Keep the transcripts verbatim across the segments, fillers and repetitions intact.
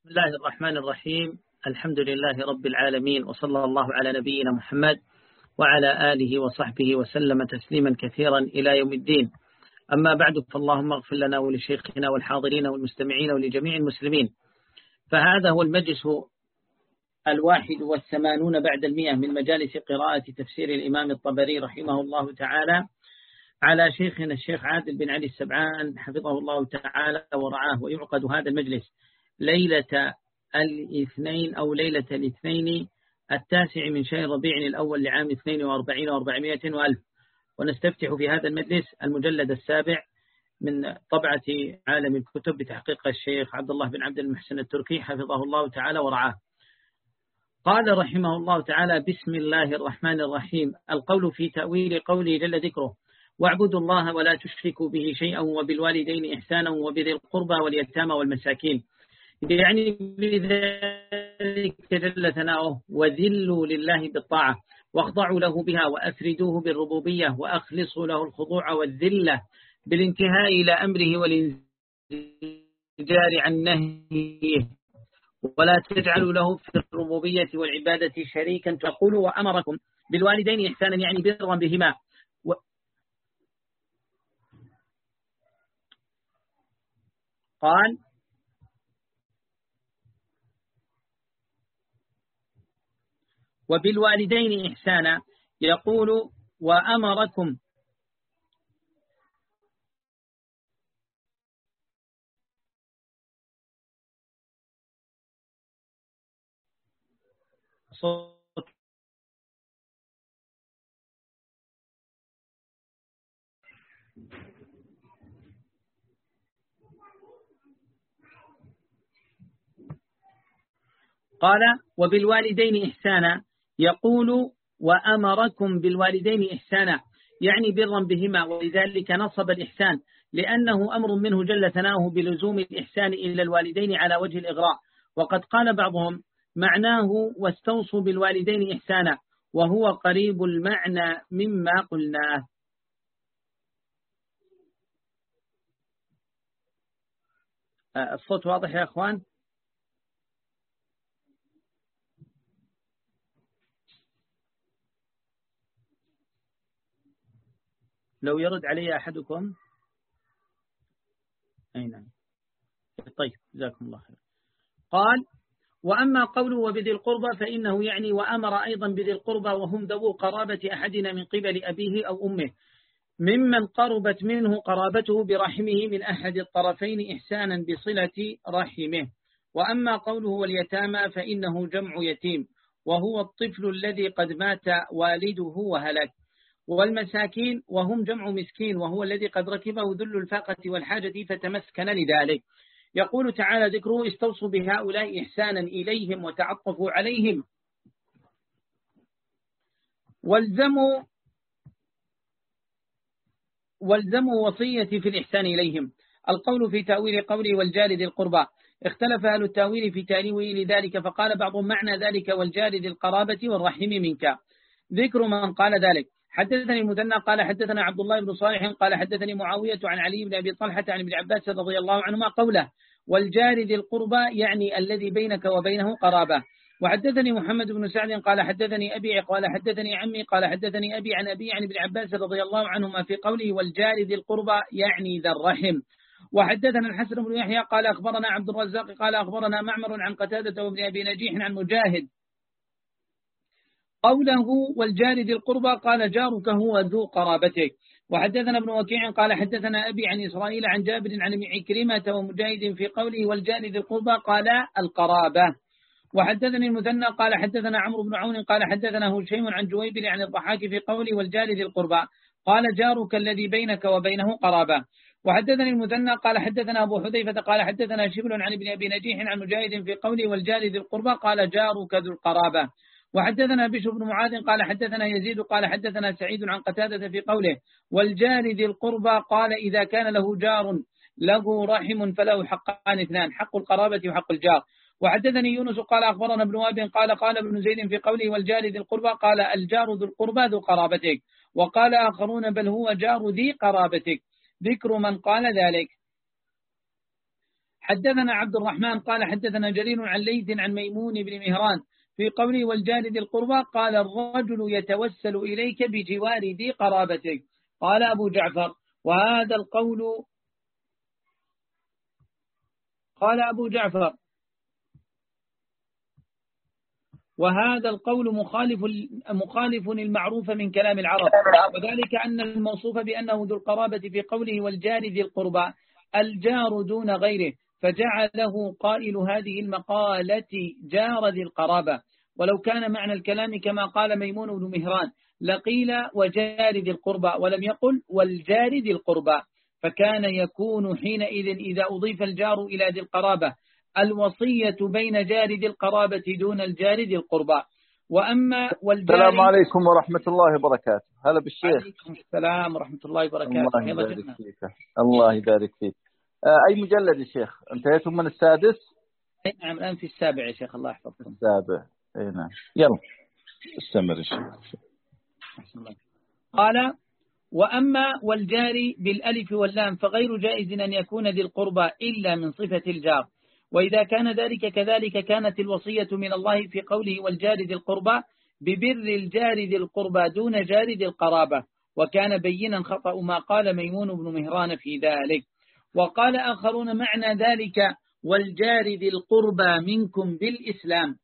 بسم الله الرحمن الرحيم. الحمد لله رب العالمين، وصلى الله على نبينا محمد وعلى آله وصحبه وسلم تسليما كثيرا إلى يوم الدين. أما بعد، فاللهم اغفر لنا ولشيخنا والحاضرين والمستمعين ولجميع المسلمين. فهذا هو المجلس الواحد والثمانون بعد المئة من مجالس قراءة تفسير الإمام الطبري رحمه الله تعالى على شيخنا الشيخ عادل بن علي السبعان حفظه الله تعالى ورعاه. ويعقد هذا المجلس ليلة الاثنين أو ليلة الاثنين التاسع من شهر ربيع الأول لعام اثنين وأربعين وأربعمائة وألف. ونستفتح في هذا المجلس المجلد السابع من طبعة عالم الكتب بتحقيق الشيخ عبد الله بن عبد المحسن التركي حفظه الله تعالى ورعاه. قال رحمه الله تعالى: بسم الله الرحمن الرحيم. القول في تأويل قوله جل ذكره: واعبدوا الله ولا تشركوا به شيئا وبالوالدين إحسانا وبذي القربى واليتامى والمساكين، يعني بذلك جل ثناؤه وذلوا لله بالطاعة واخضعوا له بها وأفردوه بالربوبية وأخلصوا له الخضوع والذلة بالانتهاء إلى أمره والانزجار عن نهيه، ولا تجعلوا له في الربوبية والعبادة شريكا تقولوا وأمركم بالوالدين إحسانا، يعني برا بهما و... قال وبالوالدين إحسانا، يقول وأمركم قال وبالوالدين إحسانا، يقول وأمركم بالوالدين إحسانا، يعني برا بهما، ولذلك نصب الإحسان لأنه أمر منه جل ثناؤه بلزوم الإحسان إلى الوالدين على وجه الإغراء. وقد قال بعضهم معناه واستوصوا بالوالدين إحسانا، وهو قريب المعنى مما قلناه. الصوت واضح يا أخوان؟ لو يرد علي أحدكم. أي نعم، طيب جزاكم الله خير. قال وأما قوله وبذي القربى فإنه يعني وأمر أيضا بذي القربى، وهم ذو قرابة أحدنا من قبل أبيه أو أمه، ممن قربت منه قرابته برحمه من أحد الطرفين إحسانا بصلة رحمه. وأما قوله واليتامى فإنه جمع يتيم، وهو الطفل الذي قد مات والده وهلك. والمساكين وهم جمع مسكين، وهو الذي قد ركبه ذل الفاقة والحاجة فتمسكن لذلك. يقول تعالى ذكره: استوصوا بهؤلاء إحسانا إليهم وتعطفوا عليهم والزموا والزموا وصية في الإحسان إليهم. القول في تأويل قوله والجار ذي القربى، اختلف أهل التأويل في تأويل ذلك، فقال بعضهم معنى ذلك والجار ذي القرابة والرحم منك. ذكر من قال ذلك: حدثني المثنى قال حدثنا عبد الله بن صالح قال حدثني معاوية عن علي بن أبي طلحة عن ابن عباس رضي الله عنهما قوله والجار ذي القربى، يعني الذي بينك وبينه قرابة. وحدثني محمد بن سعد قال حدثني أبي قال حدثني عمي قال حدثني أبي عن أبي عن ابن عباس رضي الله عنهما في قوله والجار ذي القربى، يعني ذا الرحم. وحدثنا الحسن بن يحيى قال أخبرنا عبد الرزاق قال أخبرنا معمر عن قتادة وابن أبي نجيح عن مجاهد قوله والجار ذي القربى قال جارك هو ذو قرابتك. وحدثنا ابن وكيع قال حدثنا أبي عن إسرائيل عن جابر عن عكرمة ومجاهد في قوله والجار ذي القربى قال القرابة. وحدثني المثنى قال حدثنا عمرو بن عون قال حدثنا هشيم عن جويبر عن الضحاك في قوله والجار ذي القربى قال جارك الذي بينك وبينه قرابة. وحدثني المثنى قال حدثنا أبو حذيفة قال حدثنا شبل عن ابن أبي نجيح عن مجاهد في قوله والجار ذي القربى قال جارك ذو القرابة. وحدثنا بشر بن معاذ قال حدثنا يزيد قال حدثنا سعيد عن قتادة في قوله والجار ذي القربى قال إذا كان له جار له رحم فله حقان اثنان، حق القرابة وحق الجار. وحدثني يونس قال أخبرنا ابن وهب قال قال ابن زيد في قوله والجار ذي القربى قال الجار ذو القربى ذو قرابتك. وقال آخرون بل هو جار ذي قرابتك. ذكر من قال ذلك. حدثنا عبد الرحمن قال حدثنا جرير عن ليث عن ميمون بن مهران في قوله والجار ذي القربى قال الرجل يتوسل إليك بجوار ذي قرابتك. قال أبو جعفر وهذا القول قال أبو جعفر وهذا القول مخالف مخالف المعروف من كلام العرب، وذلك أن الموصوف بأنه ذو القرابة في قوله والجار ذي القربى الجار دون غيره، فجعله قائل هذه المقالة جار ذي القرابة. ولو كان معنى الكلام كما قال ميمون بن مهران لقيل وجار ذي القربى ولم يقل والجار ذي القربى، فكان يكون حينئذ إذا أضيف الجار إلى ذي القرابة الوصية بين جار ذي القرابة دون الجار ذي القربى. وأما والجار السلام عليكم ورحمة الله وبركاته. هلا بالشيخ. عليكم السلام ورحمة الله وبركاته. الله يبارك فيك. الله يبارك فيك. أي مجلد يا شيخ؟ انتهيتم من السادس؟ نعم الآن في السابع يا شيخ الله يحفظكم. السابع. اي نعم. يلا استمر يا شيخ. قال وأما والجار بالألف واللام فغير جائز أن يكون ذي القربى إلا من صفة الجار، وإذا كان ذلك كذلك كانت الوصية من الله في قوله والجار ذي القربى ببر الجار ذي القربى دون جار ذي القرابة، وكان بينا خطأ ما قال ميمون بن مهران في ذلك. وقال آخرون معنى ذلك والجار ذي القربى منكم بالإسلام.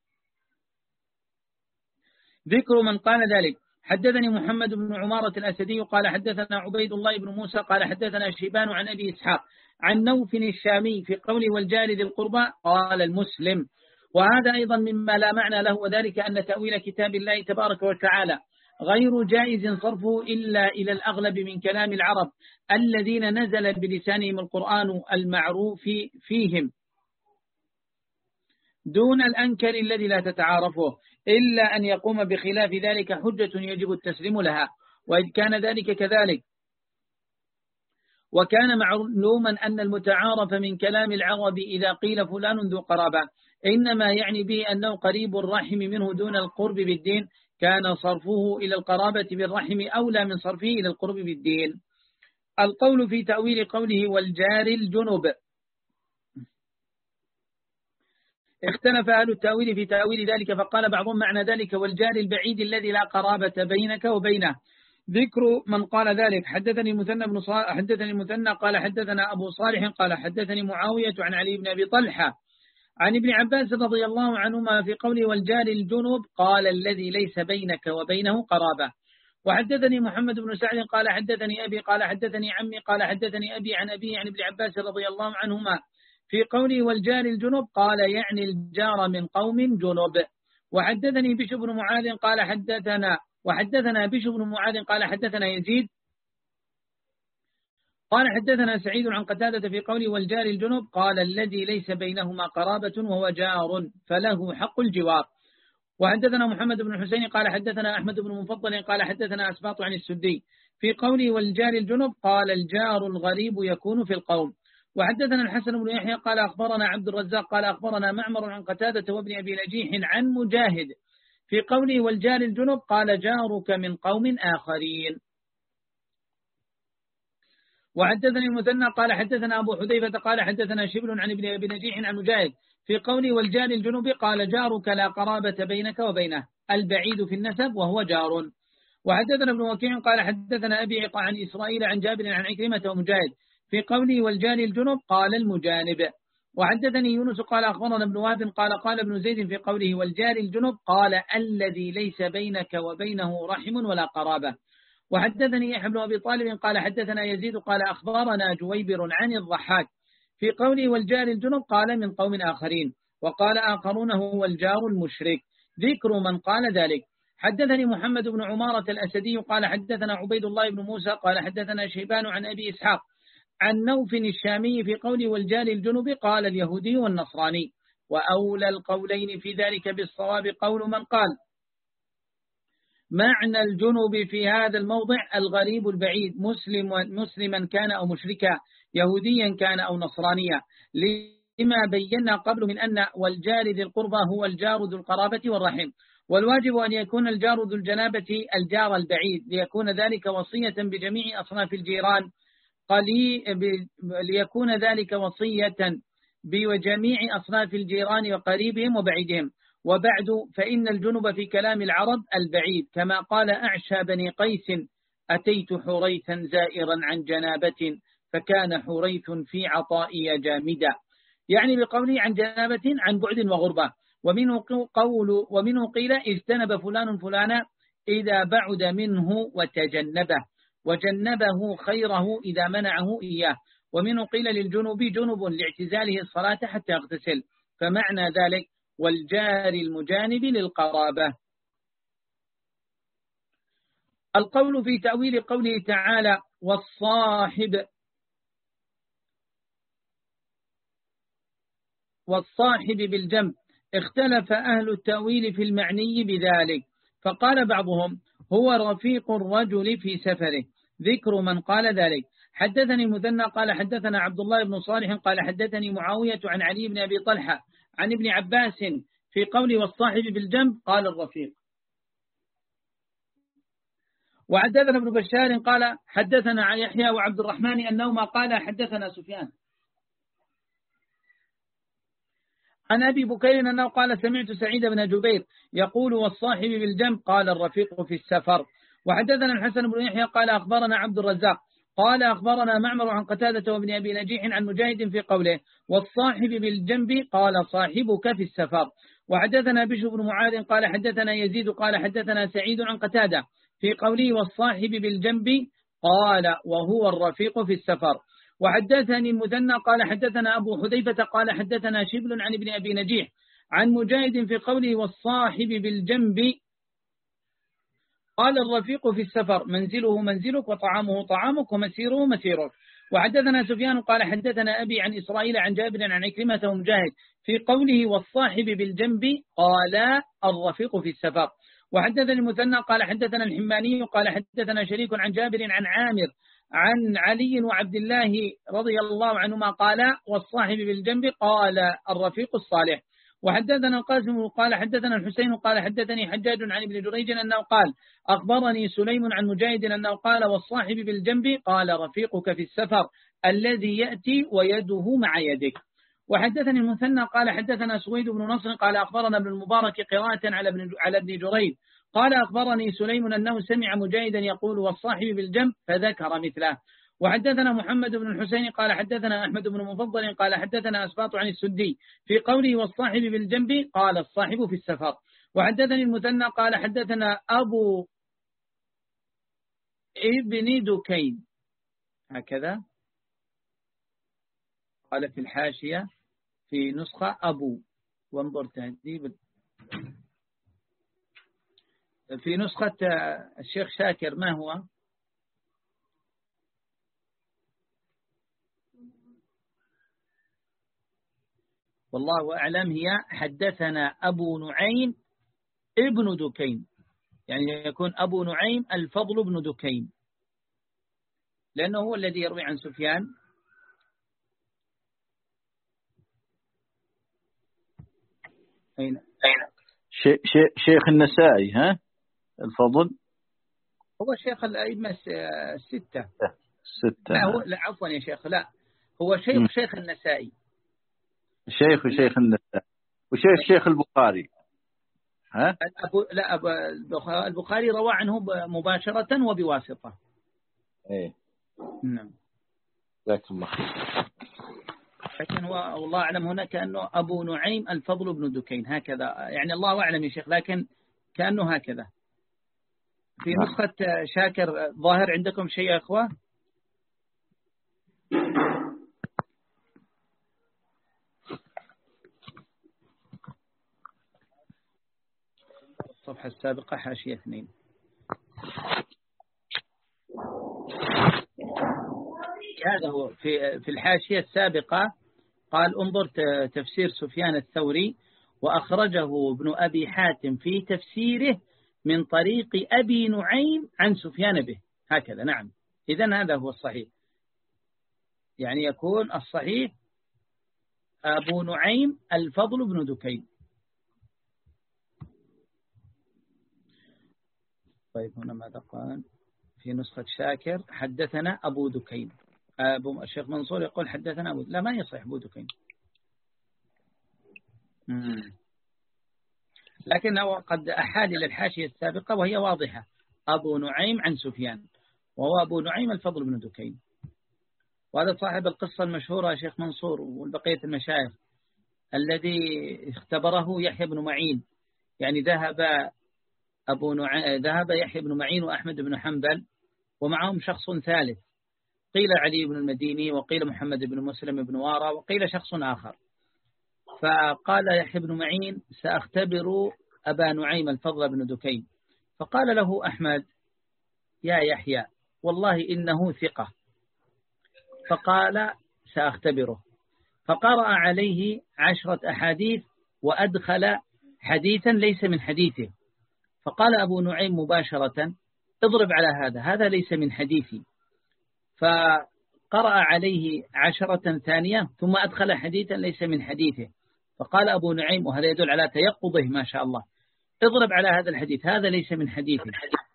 ذكر من قال ذلك حدثني محمد بن عمارة الأسدي قال حدثنا عبيد الله بن موسى قال حدثنا شيبان عن أبي إسحاق عن نوف الشامي في قوله والجار ذي القربى قال المسلم. وهذا أيضا مما لا معنى له، وذلك أن تأويل كتاب الله تبارك وتعالى غير جائز صرفه إلا إلى الأغلب من كلام العرب الذين نزل بلسانهم القرآن المعروف فيهم دون الأنكر الذي لا تتعارفه، إلا أن يقوم بخلاف ذلك حجة يجب التسليم لها. وإذ كان ذلك كذلك وكان معلوما أن المتعارف من كلام العرب إذا قيل فلان ذو قرابة إنما يعني به أنه قريب الرحم منه دون القرب بالدين، كان صرفه إلى القرابة بالرحم أولى من صرفه إلى القرب بالدين. القول في تأويل قوله والجار الجنب. اختلف أهل التأويل في تأويل ذلك، فقال بعضهم معنى ذلك والجار البعيد الذي لا قرابة بينك وبينه. ذكر من قال ذلك حدثني المثنى بن صالح حدثني المثنى قال حدثنا أبو صالح قال حدثني معاوية عن علي بن أبي طلحة عن ابن عباس رضي الله عنهما في قوله والجار الجنب قال الذي ليس بينك وبينه قرابة. وحدثني محمد بن سعد قال حدثني أبي قال حدثني عمي قال حدثني أبي عن أبي عن ابن عباس رضي الله عنهما في قوله والجار الجنب قال يعني الجار من قوم جنب. وحدثني بشر بن معاذ قال حدثنا وحدثنا بشر بن معاذ قال حدثنا يزيد قال حدثنا سعيد عن قتادة في قوله والجار الجنب قال الذي ليس بينهما قرابة وهو جار فله حق الجوار. وحدثنا محمد بن حسين قال حدثنا أحمد بن مفضل قال حدثنا أسباط عن السدي في قوله والجار الجنب قال الجار الغريب يكون في القوم. وحدثنا الحسن بن يحيى قال أخبرنا عبد الرزاق قال أخبرنا معمر عن قتادة وابن أبي نجيح عن مجاهد في قوله والجار الجنب قال جارك من قوم آخرين. وحدثني المثنى قال حدثنا أبو حذيفة قال حدثنا شبل عن ابن أبي نجيح عن مجاهد في قوله والجار الجنب قال جارك لا قرابة بينك وبينه البعيد في النسب وهو جار. وحدثنا ابن وكيع قال حدثنا أبي عن إسرائيل عن جابر عن عكرمة ومجاهد في قوله والجار الجنب قال المجانب. وحدثني يونس قال أخبرنا ابن وهب قال قال ابن زيد في قوله والجار الجنب قال الذي ليس بينك وبينه رحم ولا قرابة. وحدثني يحيى بن أبي طالب قال حدثنا يزيد قال أخبرنا جويبر عن الضحاك في قوله والجار الجنب قال من قوم آخرين. وقال آخرون هو الجار المشرك. ذكر من قال ذلك حدثني محمد بن عمارة الأسدي قال حدثنا عبيد الله بن موسى قال حدثنا شيبان عن أبي إسحاق عن نوف الشامي في قوله والجار الجنب قال اليهودي والنصراني. وأولى القولين في ذلك بالصواب قول من قال معنى الجنب في هذا الموضع الغريب البعيد مسلم مسلما كان أو مشركا يهوديا كان أو نصرانيا، لما بينا قبل من أن والجار ذي القربى هو الجار ذو القرابة والرحم، والواجب أن يكون الجار ذو الجنابة الجار البعيد ليكون ذلك وصية بجميع أصناف الجيران قليل ليكون ذلك وصية بجميع أصناف الجيران وقريبهم وبعيدهم. وبعد، فإن الجنب في كلام العرب البعيد، كما قال أعشى بني قيس: أتيت حريثا زائرا عن جنابة، فكان حريث في عطائي جامدا. يعني بقوله عن جنابة عن بعد وغربة. ومنه قول ومنه قيل: اجتنب فلان فلانا إذا بعد منه وتجنبه، وجنبه خيره إذا منعه إياه. ومنه قيل للجنوب جنب لاعتزاله الصلاة حتى يغتسل، فمعنى ذلك والجار المجانب للقرابة. القول في تأويل قوله تعالى والصاحب والصاحب بالجنب، اختلف أهل التأويل في المعني بذلك، فقال بعضهم هو رفيق الرجل في سفره. ذكر من قال ذلك: حدثني المثنى قال حدثنا عبد الله بن صالح قال حدثني معاوية عن علي بن أبي طلحة عن ابن عباس في قوله والصاحب بالجنب قال الرفيق. وحدثنا ابن بشار قال حدثنا يحيى وعبد الرحمن أنهما قال حدثنا سفيان عن أبي بكير أنه قال سمعت سعيد بن جبير يقول والصاحب بالجنب قال الرفيق في السفر. وحدثنا الحسن بن يحيى قال أخبرنا عبد الرزاق قال أخبرنا معمر عن قتادة وابن أبي نجيح عن مجاهد في قوله والصاحب بالجنب قال صاحبك في السفر. وحدثنا بشر بن معاذ قال حدثنا يزيد قال حدثنا سعيد عن قتادة في قوله والصاحب بالجنب قال وهو الرفيق في السفر. وحدثني المثنى قال حدثنا أبو حذيفة قال حدثنا شبل عن ابن أبي نجيح عن مجاهد في قوله والصاحب بالجنب قال الرفيق في السفر منزله منزلك وطعامه طعامك ومسيره مسيرك. وحدثنا سفيان قال حدثنا أبي عن إسرائيل عن جابر عن عكرمة ومجاهد في قوله والصاحب بالجنب قال الرفيق في السفر. وحدثني المثنى قال حدثنا الحماني قال حدثنا شريك عن جابر عن عامر عن علي وعبد الله رضي الله عنهما قال والصاحب بالجنب قال الرفيق الصالح. وحدثنا القاسم قال حدثنا الحسين قال حدثني حجاج عن ابن جريج أنه قال أخبرني سليم عن مجاهد أنه قال والصاحب بالجنب قال رفيقك في السفر الذي يأتي ويده مع يدك. وحدثني المثنى قال حدثنا سويد بن نصر قال أخبرنا ابن المبارك قراءة على ابن على ابن جريج قال أخبرني سليم أنه سمع مجاهدا يقول والصاحب بالجنب فذكر مثله. وحدثنا محمد بن الحسين قال حدثنا أحمد بن مفضل قال حدثنا أسباط عن السدي في قوله والصاحب بالجنب قال الصاحب في السفر. وحدثني المثنى قال حدثنا أبو ابن دكين هكذا قال في الحاشية في نسخة أبو، وانظر تهذيب في نسخة الشيخ شاكر ما هو؟ والله أعلم هي حدثنا أبو نعيم ابن دكين، يعني يكون أبو نعيم الفضل بن دكين لأنه هو الذي يروي عن سفيان. أين؟ شي شي شيخ النسائي ها الفضل هو شيخ الأئمة الستة ستة. لا هو لا عفوا يا شيخ لا هو شيخ م. شيخ النسائي شيخ وشيخ النسائي وشيخ شيخ البخاري ها أبو لا أبو البخاري روى عنه مباشرة وبواسطة. إيه نعم جزاك الله خير. لكن هو والله أعلم هنا كأنه أبو نعيم الفضل بن دكين هكذا، يعني الله أعلم يا شيخ، لكن كأنه هكذا في نسخة شاكر. ظاهر عندكم شيء يا أخوة؟ الصفحة السابقة حاشية اثنين. هذا هو في في الحاشية السابقة قال انظر تفسير سفيان الثوري وأخرجه ابن أبي حاتم في تفسيره من طريق أبي نعيم عن سفيان به هكذا. نعم إذن هذا هو الصحيح، يعني يكون الصحيح أبو نعيم الفضل بن دكين. طيب هنا ماذا قال في نسخة شاكر؟ حدثنا أبو دكين. أبو الشيخ منصور يقول حدثنا أبو لا ما يصح أبو دكين لكنه قد أحال إلى الحاشية السابقة وهي واضحة: أبو نعيم عن سفيان، وهو أبو نعيم الفضل بن دكين، وهذا صاحب القصة المشهورة شيخ منصور والبقية المشايخ، الذي اختبره يحيى بن معين. يعني ذهب أبو نع... ذهب يحيى بن معين وأحمد بن حنبل ومعهم شخص ثالث، قيل علي بن المديني، وقيل محمد بن مسلم بن وارى، وقيل شخص آخر. فقال يحيى بن معين: سأختبر أبا نعيم الفضل بن دكين. فقال له أحمد: يا يحيى والله إنه ثقة. فقال: سأختبره. فقرأ عليه عشرة أحاديث وأدخل حديثا ليس من حديثه. فقال أبو نعيم مباشرة: اضرب على هذا، هذا ليس من حديثي. فقرأ عليه عشرة ثانية ثم أدخل حديثا ليس من حديثه. فقال أبو نعيم، وهذا يدل على تيقظه ما شاء الله: اضرب على هذا الحديث، هذا ليس من حديثه.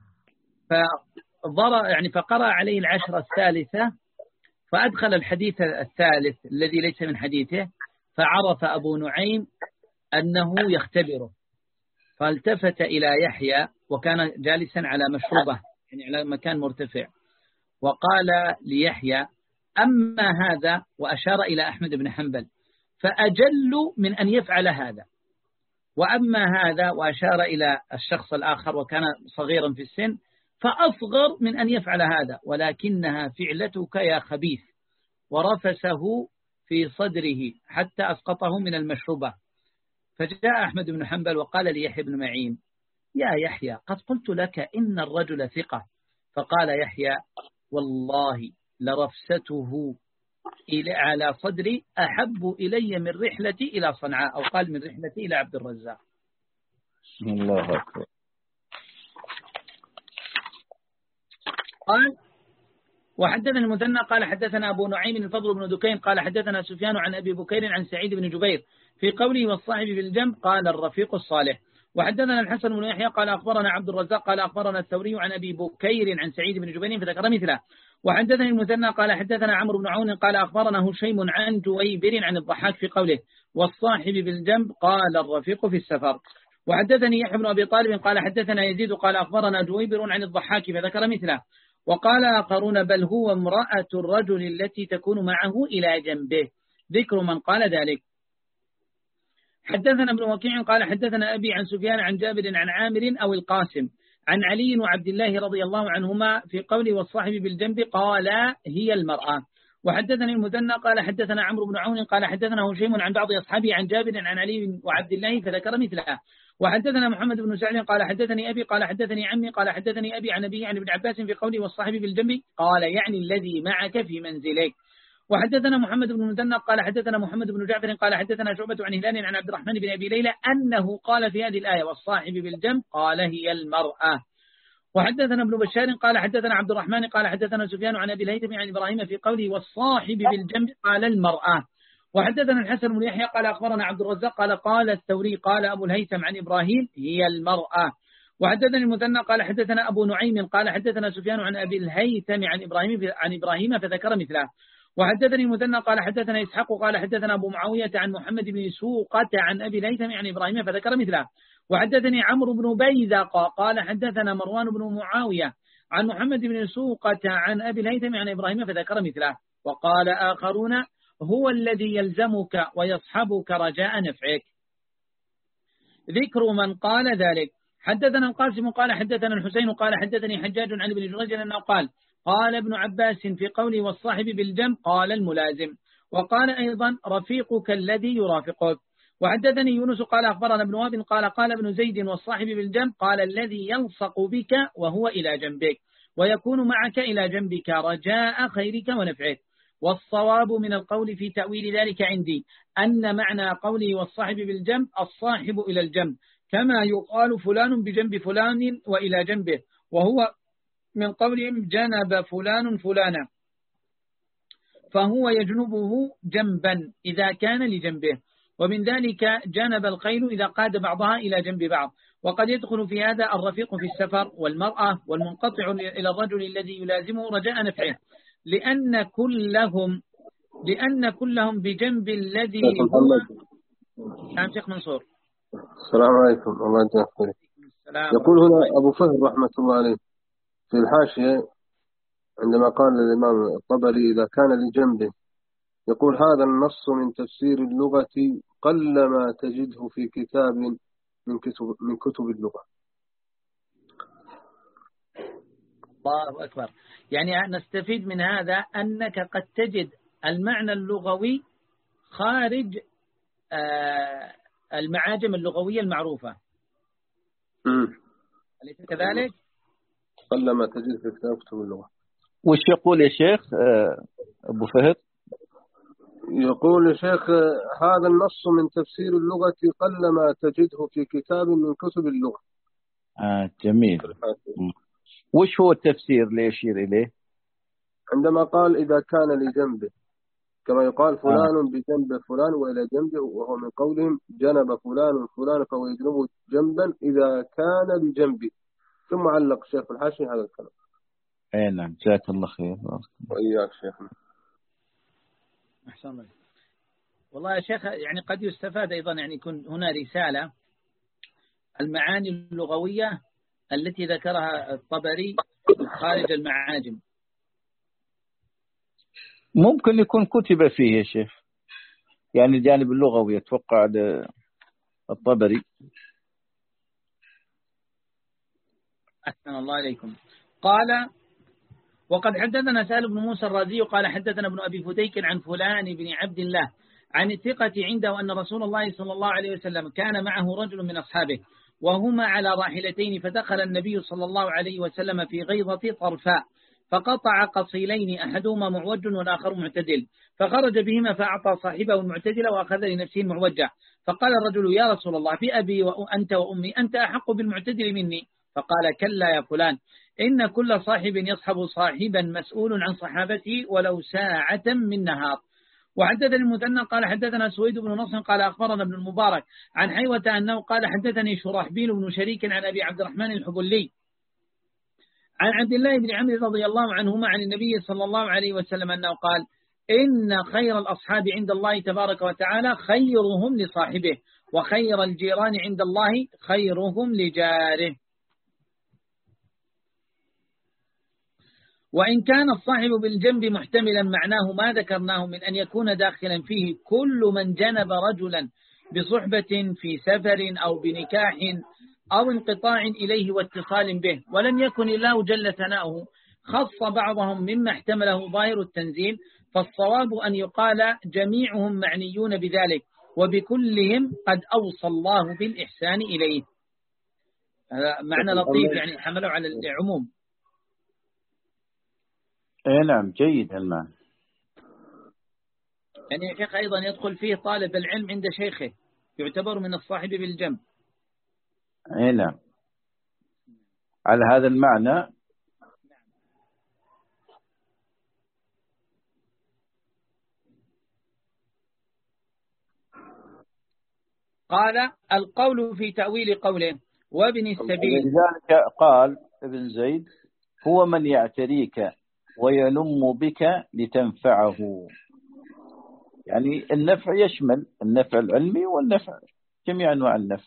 فضر يعني فقرأ عليه العشرة الثالثة فأدخل الحديث الثالث الذي ليس من حديثه، فعرف أبو نعيم أنه يختبره، فالتفت إلى يحيى وكان جالسا على مشروبة، يعني على مكان مرتفع، وقال ليحيى: أما هذا، وأشار إلى أحمد بن حنبل، فأجل من أن يفعل هذا، وأما هذا، وأشار إلى الشخص الآخر وكان صغيرا في السن، فأصغر من أن يفعل هذا، ولكنها فعلتك يا خبيث. ورفسه في صدره حتى أسقطه من المشروبة. فجاء أحمد بن حنبل وقال ليحيى بن معين: يا يحيى قد قلت لك إن الرجل ثقة. فقال يحيى: والله لرفسته إلى على صدري أحب إلي من رحلتي إلى صنعاء، أو قال من رحلتي إلى عبد الرزاق. الله أكبر. قال: وحدثنا المثنى قال حدثنا أبو نعيم الفضل بن دكين قال حدثنا سفيان عن أبي بكير عن سعيد بن جبير في قوله والصاحب بالجنب قال الرفيق الصالح. وحدثنا الحسن بن يحيى قال أخبرنا عبد الرزاق قال أخبرنا الثوري عن أبي بكير عن سعيد بن جبير فذكر مثله. وحدثني المثنى قال حدثنا عمرو بن عون قال أخبرنا هشيم عن جويبر عن الضحاك في قوله والصاحب بالجنب قال الرفيق في السفر. وحدثني يحيى بن أبي طالب قال حدثنا يزيد قال أخبرنا جويبر عن الضحاك فذكر مثله. وقال آخرون بل هو امرأة الرجل التي تكون معه إلى جنبه، ذكر من قال ذلك. حدثنا ابن وكيع قال حدثنا أبي عن سفيان عن جابر عن عامر أو القاسم عن علي وعبد الله رضي الله عنهما في قوله والصاحب بالجنب قال هي المرأة. وحدثني المثنى قال حدثنا عمرو بن عون قال حدثنا هشيم عن بعض أصحابه عن جابر عن علي وعبد الله فذكر مثلها. وحدثنا محمد بن سعد قال حدثني أبي قال حدثني عمي قال حدثني أبي عن أبيه عن ابن عباس في قوله والصاحب بالجنب قال يعني الذي معك في منزلك. وحدثنا محمد بن المثنى قال حدثنا محمد بن جعفر قال حدثنا شعبة عن هلال عن عبد الرحمن بن أبي ليلى أنه قال في هذه الآية والصاحب بالجنب قال هي المرأة. وحدثنا ابن بشار قال حدثنا عبد الرحمن قال حدثنا سفيان عن أبي الهيثم عن إبراهيم في قوله والصاحب بالجنب قال المرأة. وحدثنا الحسن بن يحيى قال أخبرنا عبد الرزاق قال قال الثوري قال أبو الهيثم عن إبراهيم هي المرأة. وحدثني المثنى قال حدثنا أبو نعيم قال حدثنا سفيان عن أبي الهيثم عن إبراهيم عن إبراهيم فذكر مثله. وحدثني المثنى قال حدثنا إسحاق قال حدثنا أبو معاوية عن محمد بن سوقة عن أبي الهيثم عن إبراهيم فذكر مثله. وحدثني عمرو بن بيذق قال حدثنا مروان بن معاوية عن محمد بن سوقة عن أبي الهيثم عن إبراهيم فذكر مثله. وقال آخرون هو الذي يلزمك ويصحبك رجاء نفعك، ذكر من قال ذلك. حدثنا القاسم قال حدثنا الحسين قال حدثني حجاج عن ابن جريج أنه قال قال ابن عباس في قوله والصاحب بالجنب قال الملازم. وقال أيضا رفيقك الذي يرافقك. وحدثني يونس قال أخبرنا ابن وهب قال قال ابن زيد والصاحب بالجنب قال الذي يلصق بك وهو إلى جنبك ويكون معك إلى جنبك رجاء خيرك ونفعك. والصواب من القول في تأويل ذلك عندي أن معنى قوله والصاحب بالجنب الصاحب إلى الجنب كما يقال فلان بجنب فلان وإلى جنبه، وهو من قولهم جنب فلان فلانا، فهو يجنبه جنبا إذا كان لجنبه. ومن ذلك جنب الخيل إذا قاد بعضها إلى جنب بعض. وقد يدخل في هذا الرفيق في السفر والمرأة والمنقطع إلى الرجل الذي يلازمه رجاء نفعه، لأن كلهم لأن كلهم بجنب الذي نعم شيخ منصور. السلام عليكم، الله يجزاك خير. يقول هنا أبو فهد رحمة الله عليه في الحاشية عندما قال الإمام الطبري إذا كان لجنبه، يقول هذا النص من تفسير اللغة قلما تجده في كتاب من كتب من كتب اللغة. الله أكبر. يعني نستفيد من هذا أنك قد تجد المعنى اللغوي خارج المعاجم اللغوية المعروفة. أليس كذلك؟ قلما تجد في كتاب كتب اللغة. وش يقول يا شيخ أبو فهد؟ يقول يا شيخ هذا النص من تفسير اللغة قلما تجده في كتاب من كتب اللغة. آه جميل. وش هو التفسير اللي يشير إليه؟ عندما قال إذا كان لجنبه، كما يقال فلان آه. بجنب فلان وإلى جنبه، وهو من قولهم جنب فلان فلان فهو يجنبه جنبا إذا كان لجنبه. ثم علق شيخ الحاشي هذا الكلام. أي نعم، جزاك الله خير. وإياك شيخنا. أحسن الله. والله يا شيخ يعني قد يستفاد أيضا، يعني يكون هنا رسالة المعاني اللغوية التي ذكرها الطبري خارج المعاجم. ممكن يكون كتب فيه يا شيخ، يعني الجانب اللغوي يتوقع الطبري. أحسن الله عليكم. قال وقد حدثنا سهل بن موسى الرازي قال حدثنا ابن أبي فديك عن فلان بن عبد الله عن الثقة عنده أن رسول الله صلى الله عليه وسلم كان معه رجل من أصحابه وهما على راحلتين، فدخل النبي صلى الله عليه وسلم في غيضة طرفاء فقطع قصيلين أحدهما معوج والآخر معتدل، فخرج بهما فأعطى صاحبه المعتدل وأخذ لنفسه المعوجة. فقال الرجل يا رسول الله بأبي وأنت وأمي أنت أحق بالمعتدل مني. فقال كلا يا فلان، إن كل صاحب يصحب صاحبا مسؤول عن صحابته ولو ساعة من نهار. وحدثني المثنى قال حدثنا سويد بن نصر قال أخبرنا ابن المبارك عن حيوة أنه قال حدثني شرحبيل بن شريك عن أبي عبد الرحمن الحبلي عن عبد الله بن عمرو رضي الله عنهما عن النبي صلى الله عليه وسلم أنه قال إن خير الأصحاب عند الله تبارك وتعالى خيرهم لصاحبه، وخير الجيران عند الله خيرهم لجاره. وإن كان الصاحب بالجنب محتملا معناه ما ذكرناه من أن يكون داخلا فيه كل من جنب رجلا بصحبة في سفر أو بنكاح أو انقطاع إليه واتصال به، ولم يكن الله جل ثناؤه خص بعضهم مما احتمله ظاهر التنزيل، فالصواب أن يقال جميعهم معنيون بذلك وبكلهم قد أوصى الله بالإحسان إليه. هذا معنى لطيف يعني حمله على العموم. اي نعم جيد المعنى. يعني يا شيخ أيضا يدخل فيه طالب العلم عند شيخه يعتبر من الصاحب بالجنب. اي نعم على هذا المعنى. قال القول في تأويل قوله وابن السبيل. لذلك قال ابن زيد هو من يعتريك ويلم بك لتنفعه، يعني النفع يشمل النفع العلمي والنفع جميع أنواع النفع.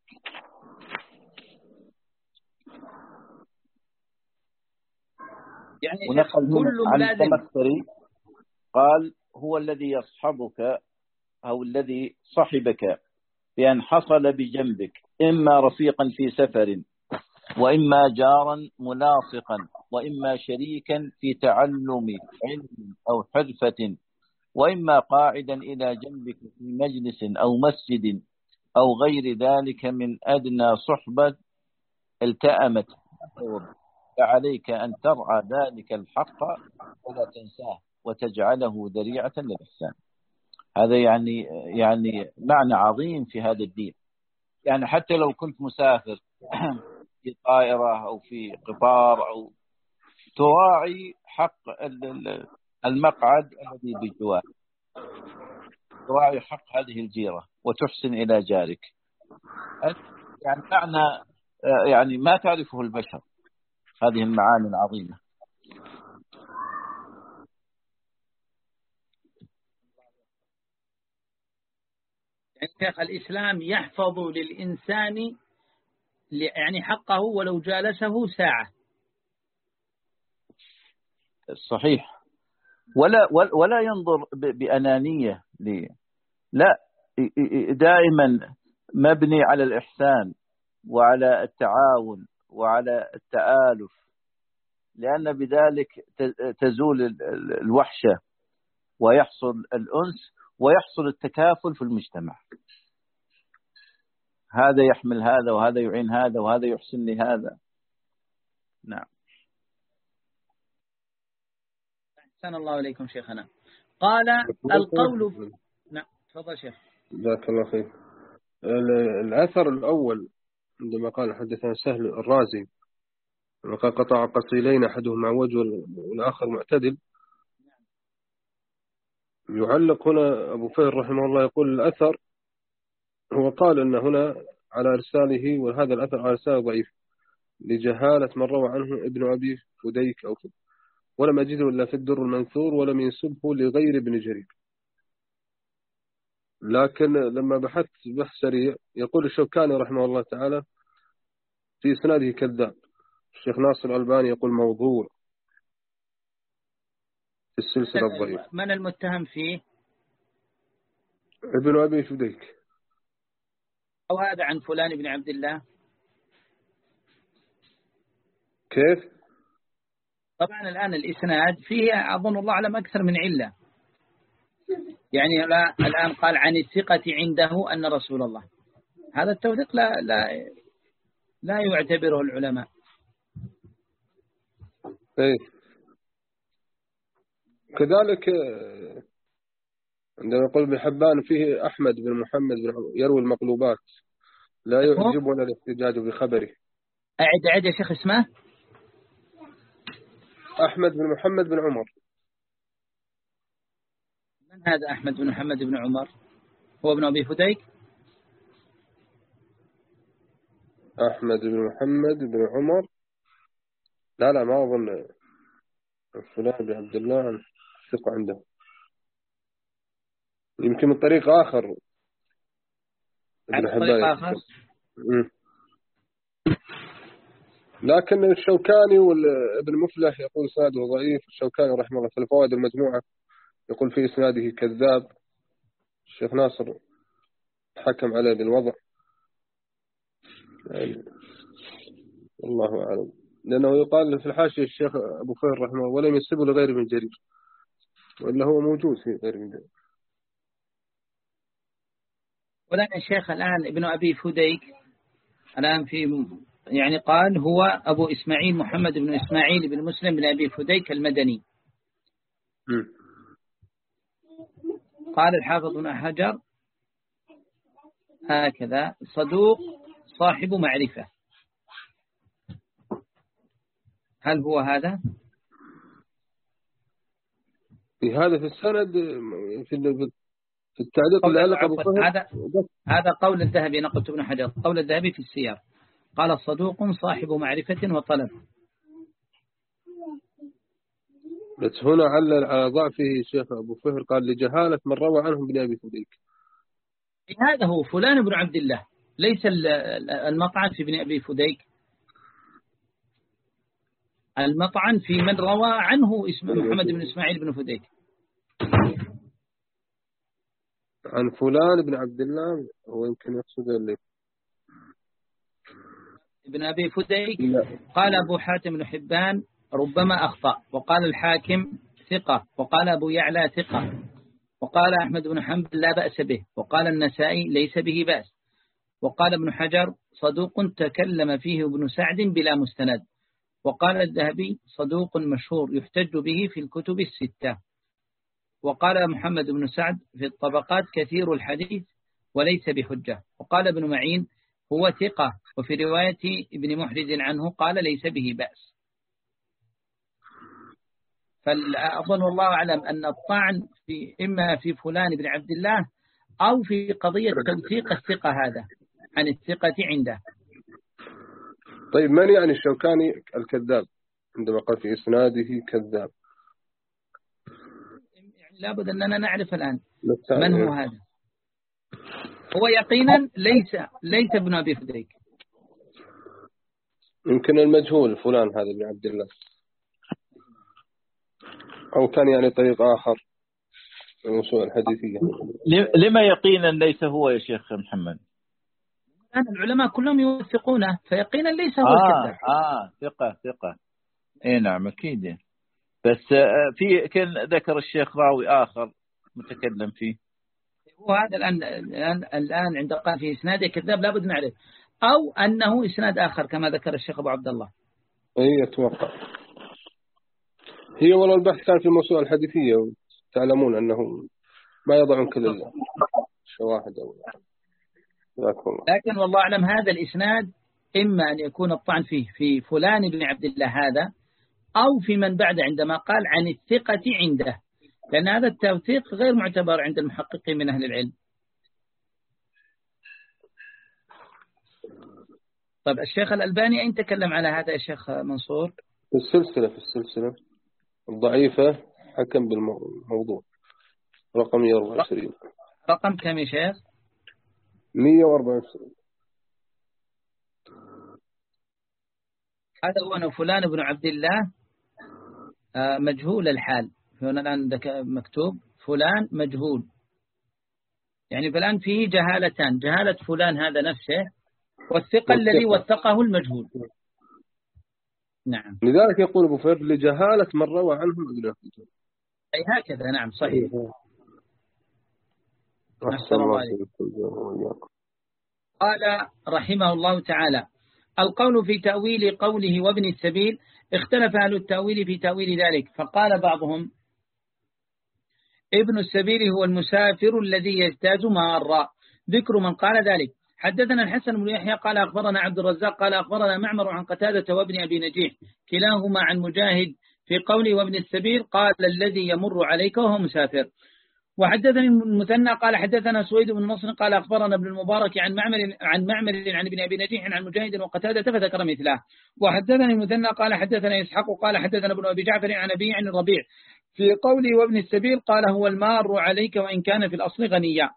يعني ونقل كل عن ملازم التمثري قال هو الذي يصحبك أو الذي صحبك بأن حصل بجنبك إما رفيقا في سفر وإما جارا ملاصقا وإما شريكا في تعلم علم أو حرفة وإما قاعدا إلى جنبك في مجلس أو مسجد أو غير ذلك من أدنى صحبة التأمت، فعليك أن ترعى ذلك الحق ولا تنساه وتجعله ذريعة للإحسان. هذا يعني يعني معنى عظيم في هذا الدين. يعني حتى لو كنت مسافر في طائرة أو في قطار أو تراعي حق المقعد الذي بجوار، تراعي حق هذه الجيرة وتحسن إلى جارك. يعني معنى يعني ما تعرفه البشر، هذه المعاني العظيمة. يعني شيخ الإسلام يحفظ للإنسان يعني حقه ولو جالسه ساعة. صحيح. ولا ولا ينظر بأنانية لي، لا، دائما مبني على الإحسان وعلى التعاون وعلى التآلف، لأن بذلك تزول الوحشة ويحصل الأنس ويحصل التكافل في المجتمع. هذا يحمل هذا وهذا يعين هذا وهذا يحسن لهذا. نعم. أحسن الله إليكم شيخنا. قال القول. نعم تفضل شيخ. جزاك الله خير. الأثر الأول عندما قال حدثنا سهل الرازي وقال قطع قصيلين أحدهما وجه والآخر معتدل، يعلق هنا أبو فهر رحمه الله يقول الأثر هو قال أن هنا على إرساله، وهذا الأثر على إرساله ضعيف لجهالة من روى عنه ابن أبي فديك أو فديك، ولم أجده إلا في الدر المنثور ولم ينسبه لغير ابن جرير. لكن لما بحثت بحث سريع يقول الشوكاني رحمه الله تعالى في إسناده كذاب. الشيخ ناصر الألباني يقول موضوع في السلسلة الضعيفة. من المتهم فيه؟ ابن أبي فديك. أو هذا عن فلان بن عبد الله. كيف؟ طبعا الآن الإسناد فيه أظن الله أعلم أكثر من علة، يعني لا الآن قال عن الثقة عنده أن رسول الله، هذا التوثيق لا لا لا يعتبره العلماء. إيه. كذلك عندما يقول ابن حبان فيه أحمد بن محمد بن يروي المقلوبات لا يعجبنا الاحتجاج بخبره. أعد أعد يا شيخ اسمه. أحمد بن محمد بن عمر. من هذا أحمد بن محمد بن عمر؟ هو ابن أبي فديك؟ أحمد بن محمد بن عمر لا لا ما أظن. فلان بن عبد الله ثقة عنده، يمكن من طريق آخر. ابن طريق آخر. لكن الشوكاني وابن مفلح يقول إسناده ضعيف. الشوكاني رحمه الله في الفوائد المجموعة يقول في إسناده كذاب. الشيخ ناصر حكم عليه بالوضع، يعني الله أعلم، لأنه يقال في الحاشية الشيخ أبو فهر رحمه الله ولم ينسبه لغير من جرير، وإلا هو موجود في غير من جرير. ولكن الشيخ الآن ابن أبي فديك الآن في يعني قال هو أبو إسماعيل محمد بن إسماعيل بن مسلم بن أبي فديك المدني. م. قال الحافظ بن حجر هكذا صدوق صاحب معرفة. هل هو هذا؟ في هذا في السند في في التعليق اللي علق أبو فهر. هذا هذا قول الذهبي، نقلت ابن حجر قول الذهبي في السير، قال صدوق صاحب معرفة وطلب. بس هنا علل على ضعفه الشيخ أبو فهر قال لجهالة من روى عنهم بن أبي فديك. هذا هو فلان بن عبد الله، ليس المطعن في ابن أبي فديك، المطعن في من روى عنه اسم محمد بن إسماعيل بن فديك. عن فلان بن عبد الله هو يمكن يقصد اللي ابن أبي فديك. قال أبو حاتم بن حبان ربما أخطأ، وقال الحاكم ثقة، وقال أبو يعلى ثقة، وقال أحمد بن حنبل لا بأس به، وقال النسائي ليس به بأس، وقال ابن حجر صدوق تكلم فيه ابن سعد بلا مستند، وقال الذهبي صدوق مشهور يحتج به في الكتب الستة، وقال محمد بن سعد في الطبقات كثير الحديث وليس بحجة، وقال ابن معين هو ثقة، وفي رواية ابن محرز عنه قال ليس به بأس. فأظن الله أعلم أن الطعن في إما في فلان بن عبد الله أو في قضية توثيق الثقة هذا عن الثقة عنده. طيب من يعني الشوكاني الكذاب عندما قال في إسناده كذاب؟ يعني لابد أننا نعرف الآن من هو هذا. هو يقينا ليس ليس ابن أبي فديك. يمكن المجهول فلان هذا ابن عبد الله، أو كان يعني طريق آخر من وصول الحديثية. لما يقينا ليس هو يا شيخ محمد؟ الآن العلماء كلهم يوثقونه، فيقينا ليس هو آه الكذاب. آه ثقة ثقة. إيه نعم أكيد. بس في كان ذكر الشيخ راوي آخر متكلم فيه. هو هذا الآن الآن الآن عند قال في إسناده كذاب لابد نعرف، أو أنه إسناد آخر كما ذكر الشيخ أبو عبد الله. أي أتوقع هي والله البحث كان في موسوعة الحديثية، تعلمون أنه ما يضعون كل الشواهد أو لكن والله أعلم هذا الإسناد إما أن يكون الطعن فيه في فلان بن عبد الله هذا، أو في من بعد عندما قال عن الثقة عنده، لأن هذا التوثيق غير معتبر عند المحققين من أهل العلم. طيب الشيخ الألباني أين تكلم على هذا يا شيخ منصور؟ في السلسلة في السلسلة الضعيفة حكم بالموضوع رقم مئة وأربعة وعشرين. رقم كم يا شيخ؟ مئة وأربعة وعشرين. هذا هو أنه فلان بن عبد الله مجهول الحال. هنا الآن عندك مكتوب فلان مجهول، يعني فلان فيه جهالتان، جهالة فلان هذا نفسه، والثقة الذي وثقه المجهول. نعم. لذلك يقول أبو فهد لجهالة من روى عنه ابن أخي. أي هكذا. نعم صحيح. أحسن الله. قال رحمه الله تعالى: القول في تأويل قوله وابن السبيل اختلف أهل التأويل في تأويل ذلك، فقال بعضهم: ابن السبيل هو المسافر الذي يجتاز مارا. ذكر من قال ذلك: حدثنا الحسن بن يحيى قال أخبرنا عبد الرزاق قال أخبرنا معمر عن قتادة وابن أبي نجيح كلاهما عن مجاهد في قوله وابن السبيل قال الذي يمر عليك وهو مسافر. وحدثني المثنى قال حدثنا سويد بن نصر قال أخبرنا ابن المبارك عن معمر عن معمر عن ابن أبي نجيح عن مجاهد وقتادة فذكر مثله. وحدثني المثنى قال حدثنا إسحاق قال حدثنا ابن أبي جعفر عن أبي عن الربيع في قوله وابن السبيل قال هو المار عليك وإن كان في الأصل غنيا.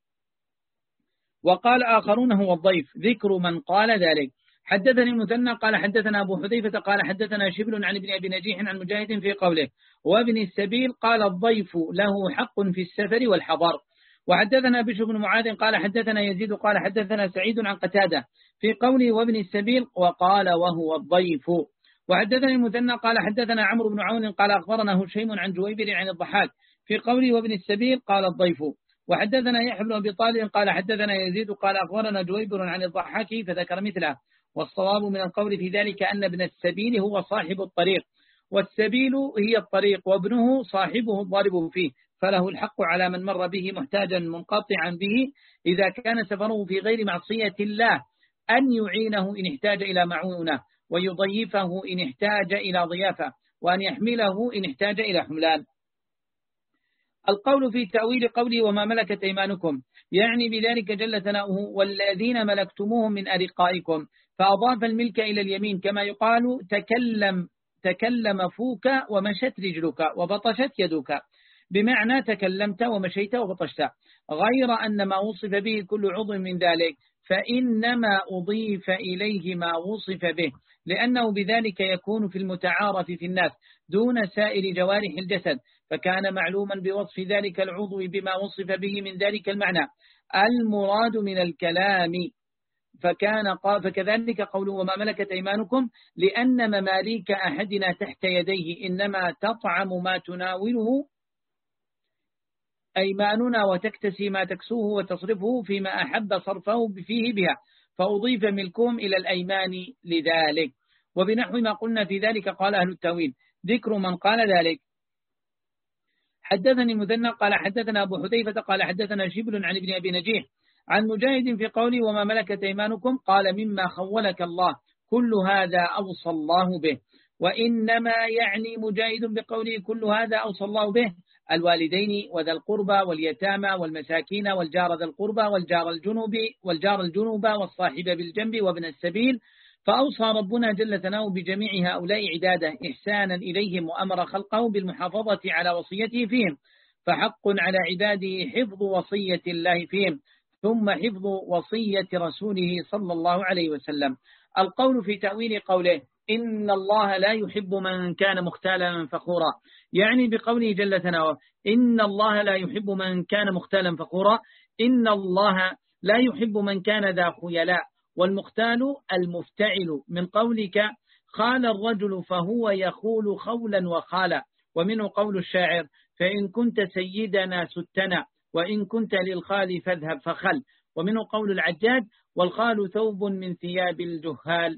وقال آخرون هو الضيف. ذكر من قال ذلك: حدثني المثنى قال حدثنا أبو حذيفة قال حدثنا شبل عن ابن أبي نجيح عن مجاهد في قوله وابن السبيل قال الضيف له حق في السفر والحضر. وحدثنا بشر بن معاذ قال حدثنا يزيد قال حدثنا سعيد عن قتادة في قوله وابن السبيل وقال وهو الضيف. وحدثني المثنى قال حدثنا عمرو بن عون قال أخبرنا هشيم عن جويبر عن الضحاك في قوله وابن السبيل قال الضيف. وحدثنا يحيى بن أبي طالب قال حدثنا يزيد قال أخبرنا جويبر عن الضحاك فذكر مثله. والصواب من القول في ذلك أن ابن السبيل هو صاحب الطريق، والسبيل هي الطريق، وابنه صاحبه الضارب فيه، فله الحق على من مر به محتاجا منقطعا به إذا كان سفره في غير معصية الله أن يعينه إن احتاج إلى معونة، ويضيفه إن احتاج إلى ضيافة، وأن يحمله إن احتاج إلى حملان. القول في تأويل قوله وما ملكت أيمانكم يعني بذلك جل ثناؤه والذين ملكتموهم من أرقائكم، فأضاف الملك إلى اليمين كما يقال تكلم تكلم فوك ومشت رجلك وبطشت يدك، بمعنى تكلمت ومشيت وبطشت، غير أن ما وصف به كل عضو من ذلك فإنما أضيف إليه ما وصف به، لأنه بذلك يكون في المتعارف في الناس دون سائر جوارح الجسد، فكان معلوما بوصف ذلك العضو بما وصف به من ذلك المعنى المراد من الكلام. فكان فكذلك قوله وما ملكت أيمانكم لأن مماليك أحدنا تحت يديه إنما تطعم ما تناوله أيماننا وتكتسي ما تكسوه وتصرفه فيما أحب صرفه فيه بها، فأضيف ملكهم إلى الأيمان لذلك. وبنحو ما قلنا في ذلك قال أهل التأويل. ذكر من قال ذلك: حدثني المثنى قال حدثنا أبو حذيفة قال حدثنا شبل عن ابن أبي نجيح عن مجاهد في قوله وما ملكت أيمانكم قال مما خولك الله، كل هذا أوصى الله به. وإنما يعني مجاهد بقوله كل هذا أوصى الله به الوالدين وذا القربى واليتامى والمساكين والجار ذا القربى والجار الجنوب والجار الجنوب والصاحب بالجنب وابن السبيل، فأوصى ربنا جل ثناؤه بجميع هؤلاء عداده إحسانا إليهم، وأمر خلقه بالمحافظة على وصيته فيهم، فحق على عباده حفظ وصية الله فيهم، ثم حفظ وصية رسوله صلى الله عليه وسلم. القول في تأويل قوله إن الله لا يحب من كان مختالا فخورا، يعني بقوله جل ثناؤه إن الله لا يحب من كان مختالا فخورا، إن الله لا يحب من كان ذا خيلاء، والمختال المفتعل، من قولك خال الرجل فهو يخول خولا وخالا، ومنه قول الشاعر فإن كنت سيدنا ستنا وإن كنت للخال فاذهب فخل، ومنه قول العجاج والخال ثوب من ثياب الجهال.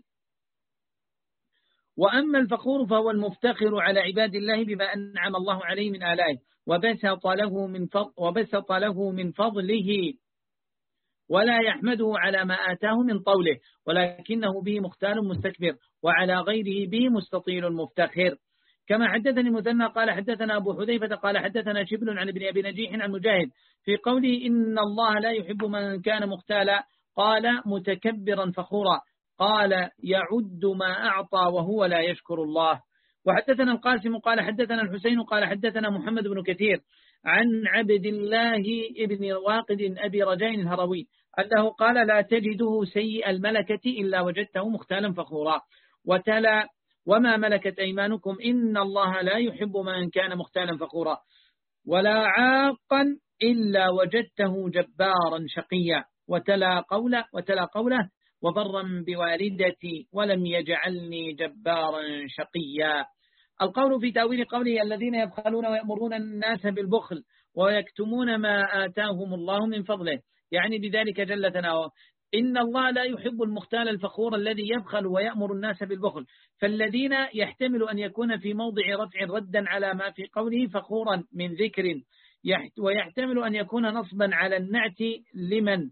وأما الفخور فهو المفتخر على عباد الله بما أنعم الله عليه من آلائه وبسط له من فضل وبسط له من فضله، ولا يحمده على ما آتاه من طوله، ولكنه به مختال مستكبر، وعلى غيره به مستطيل مفتخر. كما حدثني مثنى قال حدثنا أبو حذيفة قال حدثنا شبل عن ابن أبي نجيح عن مجاهد في قوله إن الله لا يحب من كان مختالا، قال متكبرا فخورا، قال يعد ما أعطى وهو لا يشكر الله. وحدثنا القاسم قال حدثنا الحسين قال حدثنا محمد بن كثير عن عبد الله ابن واقد أبي رجاء الهروي أنه قال لا تجده سيء الملكة إلا وجدته مختالا فخورا، وتلا وما ملكت أيمانكم إن الله لا يحب من كان مختالا فخورا، ولا عاقا إلا وجدته جبارا شقيا، وتلا قوله وتلا قوله وبرا بوالدتي ولم يجعلني جبارا شقيا. القول في تأويل قوله الذين يبخلون ويأمرون الناس بالبخل ويكتمون ما آتاهم الله من فضله، يعني بذلك جل ثناؤه إن الله لا يحب المختال الفخور الذي يبخل ويأمر الناس بالبخل، فالذين يحتمل أن يكون في موضع رفع ردا على ما في قوله فخورا من ذكر، ويحتمل أن يكون نصبا على النعت لمن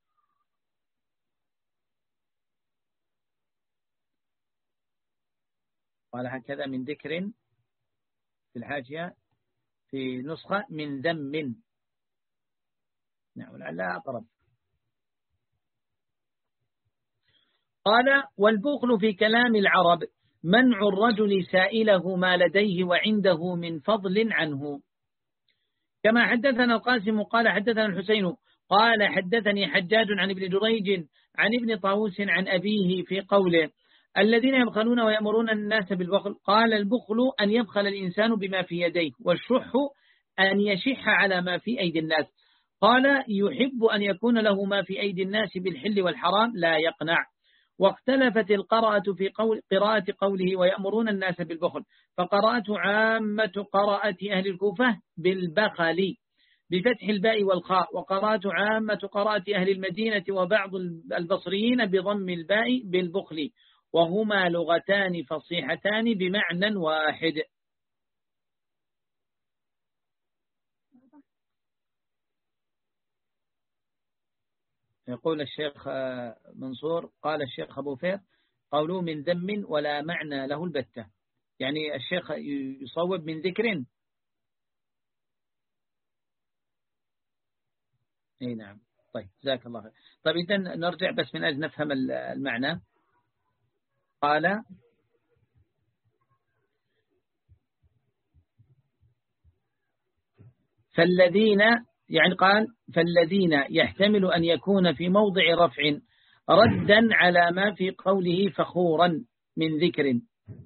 قال هكذا من ذكر في الحاشية في نسخة من ذم، نعم لا أقرب. قال والبخل في كلام العرب منع الرجل سائله ما لديه وعنده من فضل عنه. كما حدثنا القاسم قال حدثنا الحسين قال حدثني حجاج عن ابن جريج عن ابن طاووس عن أبيه في قوله الذين يبخلون ويأمرون الناس بالبخل، قال البخل أن يبخل الإنسان بما في يديه، والشح أن يشح على ما في أيدي الناس. قال يحب أن يكون له ما في أيدي الناس بالحل والحرام لا يقنع. واختلفت القراءة في قول قراءة قوله ويأمرون الناس بالبخل، فقراءة عامة قراءة أهل الكوفة بالبخل بفتح الباء والخاء، وقراءة عامة قراءة أهل المدينة وبعض البصريين بضم الباء بالبخل، وهما لغتان فصيحتان بمعنى واحد. يقول الشيخ منصور قال الشيخ أبو فير قوله من ذم ولا معنى له البتة، يعني الشيخ يصوب من ذكر. اي نعم طيب جزاك الله خير. طيب إذن نرجع بس من أجل نفهم المعنى. قال فالذين يعني قال فالذين يحتمل أن يكون في موضع رفع ردا على ما في قوله فخورا من ذكر.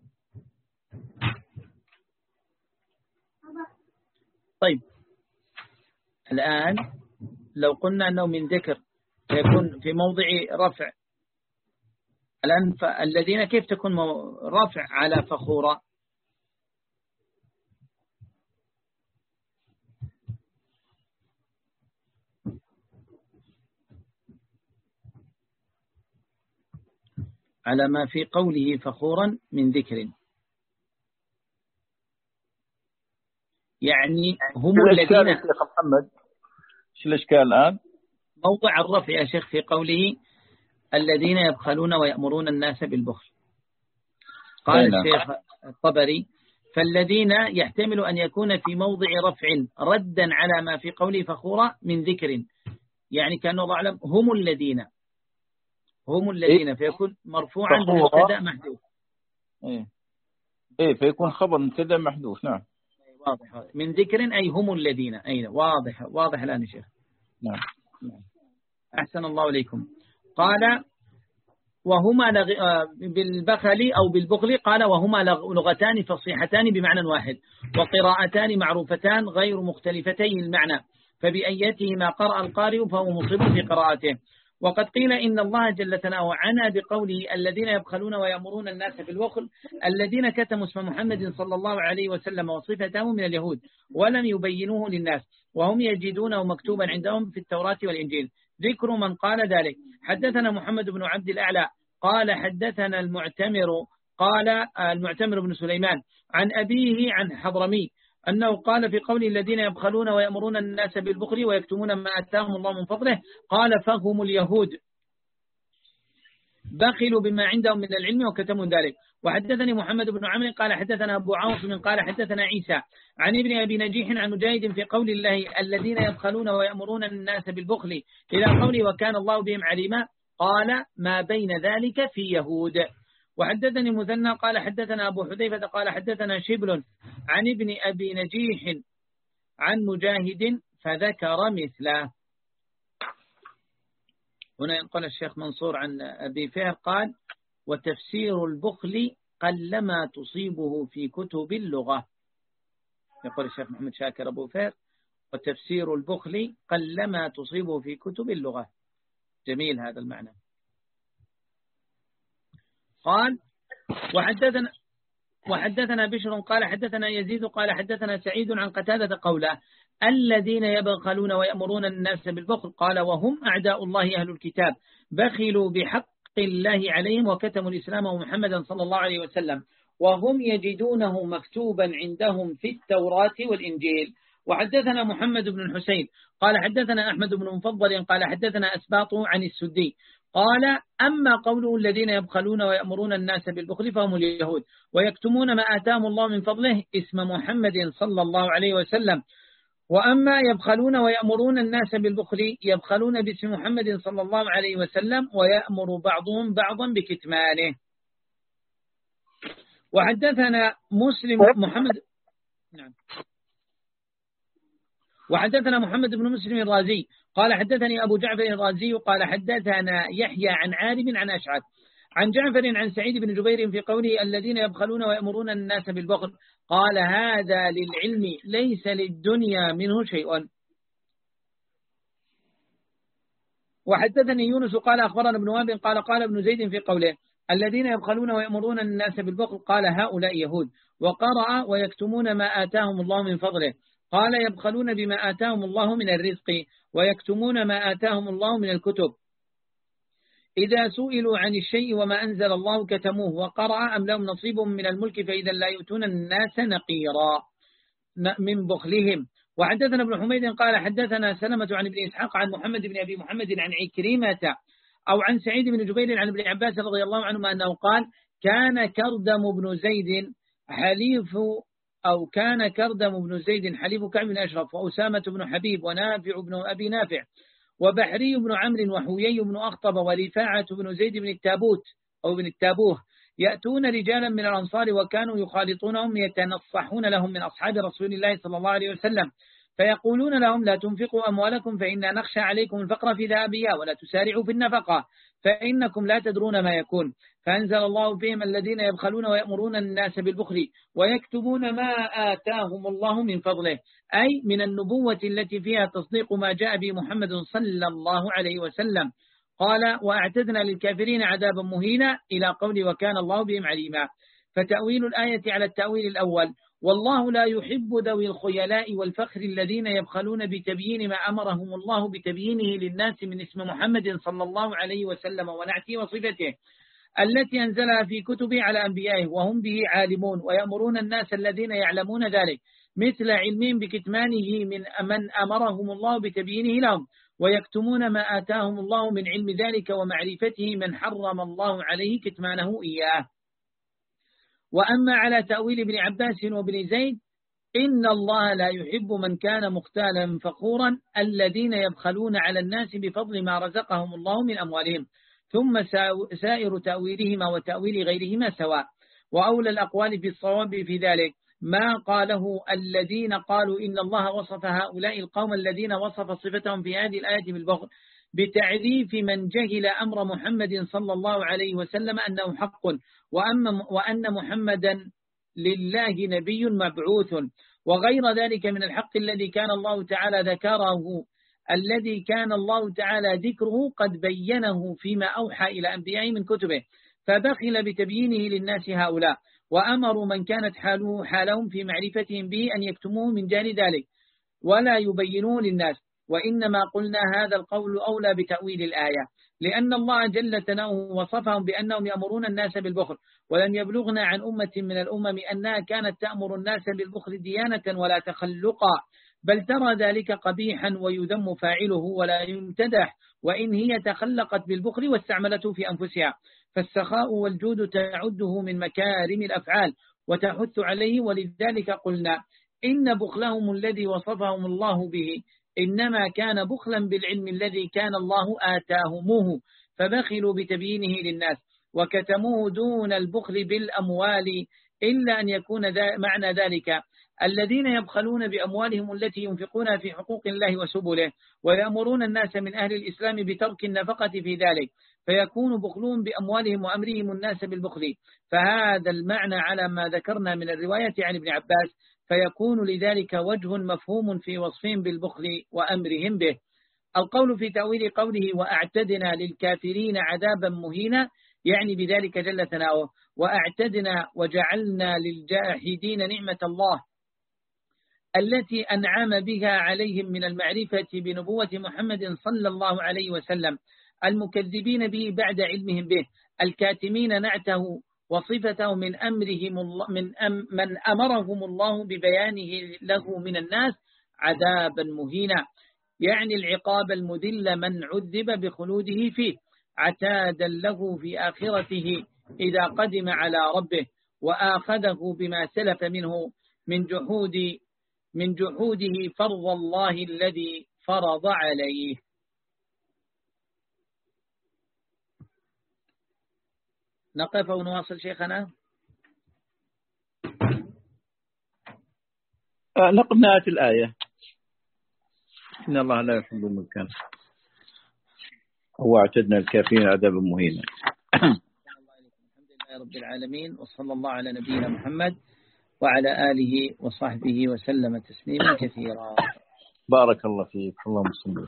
طيب الآن لو قلنا أنه من ذكر يكون في موضع رفع، الآن الذين كيف تكون رفع على فخورا؟ على ما في قوله فخورا من ذكر، يعني هم الذين شيخ محمد شو الإشكال الآن؟ موضع الرفع يا شيخ في قوله الذين يبخلون ويأمرون الناس بالبخل. قال الشيخ الطبري فالذين يحتمل أن يكون في موضع رفع ردا على ما في قوله فخورا من ذكر، يعني كان الله أعلم هم الذين هم الذين فيكون مرفوعا بمبتدا محذوف. ايه ايه فيكون خبر مبتدا محذوف. نعم واضح من ذكر أي هم الذين. أين واضح واضح الآن يا شيخ. نعم. نعم أحسن الله إليكم. قال وهما بالبخل أو بالبخل، قال وهما لغتان فصيحتان بمعنى واحد، وقراءتان معروفتان غير مختلفتي المعنى، فبأيتهما قرأ القارئ فهو مصيب في قراءته. وقد قيل إن الله جل ثناؤه عنا بقوله الذين يبخلون ويأمرون الناس بالبخل الذين كتموا اسم محمد صلى الله عليه وسلم وصفته من اليهود ولم يبينوه للناس، وهم يجدونه مكتوبا عندهم في التوراة والإنجيل. ذكر من قال ذلك: حدثنا محمد بن عبد الأعلى قال حدثنا المعتمر قال المعتمر بن سليمان عن أبيه عن حضرمي أنه قال في قول الذين يبخلون ويأمرون الناس بالبخل ويكتمون ما آتاهم الله من فضله، قال فهم اليهود بخلوا بما عندهم من العلم وكتموا ذلك. وحدثني محمد بن عمرو قال حدثنا أبو عاصم قال حدثنا عيسى عن ابن أبي نجيح عن مجاهد في قول الله الذين يبخلون ويأمرون الناس بالبخل إلى قوله وكان الله بهم عليما، قال ما بين ذلك في يهود. وحدثني مثنى قال حدثنا أبو حذيفة قال حدثنا شبل عن ابن أبي نجيح عن مجاهد فذكر مثله. هنا ينقل الشيخ منصور عن أبي فهر قال وتفسير البخل قلما تصيبه في كتب اللغة. يقول الشيخ محمد شاكر أبو فهر وتفسير البخل قلما تصيبه في كتب اللغة. جميل هذا المعنى. قال وحدثنا وحدثنا بشر قال حدثنا يزيد قال حدثنا سعيد عن قتادة قوله الذين يبخلون ويأمرون الناس بالبخل، قال وهم أعداء الله أهل الكتاب بخلوا بحق الله عليهم وكتموا الإسلام ومحمدا صلى الله عليه وسلم وهم يجدونه مكتوبا عندهم في التوراة والإنجيل. وحدثنا محمد بن الحسين قال حدثنا أحمد بن مفضل قال حدثنا أسباط عن السدي قال أما قوله الذين يبخلون ويأمرون الناس بالبخل فهم اليهود ويكتمون ما آتاهم الله من فضله اسم محمد صلى الله عليه وسلم، وأما يبخلون ويأمرون الناس بالبخل يبخلون باسم محمد صلى الله عليه وسلم ويأمر بعضهم بعضا بكتمانه. وحدثنا مسلم محمد نعم وحدثنا محمد بن مسلم الرازي قال حدثني أبو جعفر الرازي قال حدثنا يحيى عن عارم عن أشعث عن جعفر عن سعيد بن جبير في قوله الذين يبخلون ويأمرون الناس بالبخل، قال هذا للعلم ليس للدنيا منه شيء. وحدثني يونس قال أخبرنا ابن وهب قال قال ابن زيد في قوله الذين يبخلون ويأمرون الناس بالبخل قال هؤلاء يهود، وقرأ ويكتمون ما آتاهم الله من فضله قال يبخلون بما آتاهم الله من الرزق ويكتمون ما آتاهم الله من الكتب إذا سئلوا عن الشيء وما أنزل الله كتموه، وقرأ أم لهم نصيب من الملك فإذا لا يؤتون الناس نقيرا من بخلهم. وحدثنا ابن حميد قال حدثنا سلمة عن ابن إسحاق عن محمد بن أبي محمد عن عكرمة أو عن سعيد بن جبير عن ابن عباس رضي الله عنهما أنه قال كان كردم بن زيد حليف أو كان كردم بن زيد حليف كعب بن أشرف وأسامة بن حبيب ونافع بن أبي نافع وبحري بن عمرو وحويي بن أخطب ورفاعة بن زيد بن التابوت أو بن التابوه يأتون رجالا من الأنصار وكانوا يخالطونهم يتنصحون لهم من أصحاب رسول الله صلى الله عليه وسلم فيقولون لهم لا تنفقوا أموالكم فإنا نخشى عليكم الفقر في ذهبها ولا تسارعوا في النفقة فإنكم لا تدرون ما يكون، فأنزل الله فيهم الذين يبخلون ويأمرون الناس بالبخل ويكتبون ما آتاهم الله من فضله، أي من النبوة التي فيها تصديق ما جاء به محمد صلى الله عليه وسلم. قال وأعتدنا للكافرين عذابا مهينا إلى قول وكان الله بهم عليما. فتأويل الآية على التأويل الأول والله لا يحب ذوي الخيلاء والفخر الذين يبخلون بتبيين ما أمرهم الله بتبيينه للناس من اسم محمد صلى الله عليه وسلم ونعته وصفته التي أنزلها في كتبه على أنبيائه وهم به عالمون، ويأمرون الناس الذين يعلمون ذلك مثل علمهم بكتمانه من من أمرهم الله بتبيينه لهم، ويكتمون ما آتاهم الله من علم ذلك ومعرفته من حرم الله عليه كتمانه إياه. وأما على تأويل ابن عباس وابن زيد إن الله لا يحب من كان مختالا فخورا الذين يبخلون على الناس بفضل ما رزقهم الله من أموالهم، ثم سائر تأويلهما وتأويل غيرهما سواء. وأولى الأقوال في الصواب في ذلك ما قاله الذين قالوا إن الله وصف هؤلاء القوم الذين وصف صفتهم في هذه الآية بالبخل بتعريف من جهل أمر محمد صلى الله عليه وسلم أنه حق، وأن محمدا لله نبي مبعوث، وغير ذلك من الحق الذي كان الله تعالى ذكره الذي كان الله تعالى ذكره قد بينه فيما أوحى إلى أنبيائه من كتبه، فبخل بتبيينه للناس هؤلاء، وأمروا من كانت حاله حالهم في معرفتهم به أن يكتموه من جانب ذلك ولا يبينوه للناس. وإنما قلنا هذا القول أولى بتأويل الآية، لأن الله جل ثناؤه وصفهم بأنهم يأمرون الناس بالبخل، ولم يبلغنا عن أمة من الأمم أنها كانت تأمر الناس بالبخل ديانة ولا تخلقا، بل ترى ذلك قبيحا ويذم فاعله ولا يمتدح، وإن هي تخلقت بالبخل واستعملته في أنفسها، فالسخاء والجود تعده من مكارم الأفعال وتحث عليه. ولذلك قلنا إن بخلهم الذي وصفهم الله به إنما كان بخلا بالعلم الذي كان الله آتاهموه، فبخلوا بتبيينه للناس وكتموه دون البخل بالأموال، إلا أن يكون معنى ذلك الذين يبخلون بأموالهم التي ينفقونها في حقوق الله وسبله، ويأمرون الناس من أهل الإسلام بترك النفقة في ذلك، فيكون بخلهم بأموالهم وأمرهم الناس بالبخل، فهذا المعنى على ما ذكرنا من الرواية عن ابن عباس، فيكون لذلك وجه مفهوم في وصفهم بالبخل وأمرهم به. القول في تأويل قوله وأعتدنا للكافرين عذابا مهينا، يعني بذلك جل ثناؤه وأعتدنا وجعلنا للجاحدين نعمة الله التي أنعم بها عليهم من المعرفة بنبوة محمد صلى الله عليه وسلم، المكذبين به بعد علمهم به، الكاتمين نعته وصفته من أمرهم الله من, أم من أمرهم الله ببيانه له من الناس عذابا مهينا، يعني العقاب المذل من عذب بخلوده فيه، عتادا له في آخرته إذا قدم على ربه، وآخذه بما سلف منه من جحود من جحوده فرض الله الذي فرض عليه. نقف ونواصل شيخنا. آه نقف نهاية الآية. إن الله لا يحب المكان هو اعتدنا الكافرين عذابا مهينا. الحمد لله رب العالمين، وصلى الله على نبينا محمد وعلى آله وصحبه وسلم تسليما كثيرا. بارك الله فيك. اللهم صل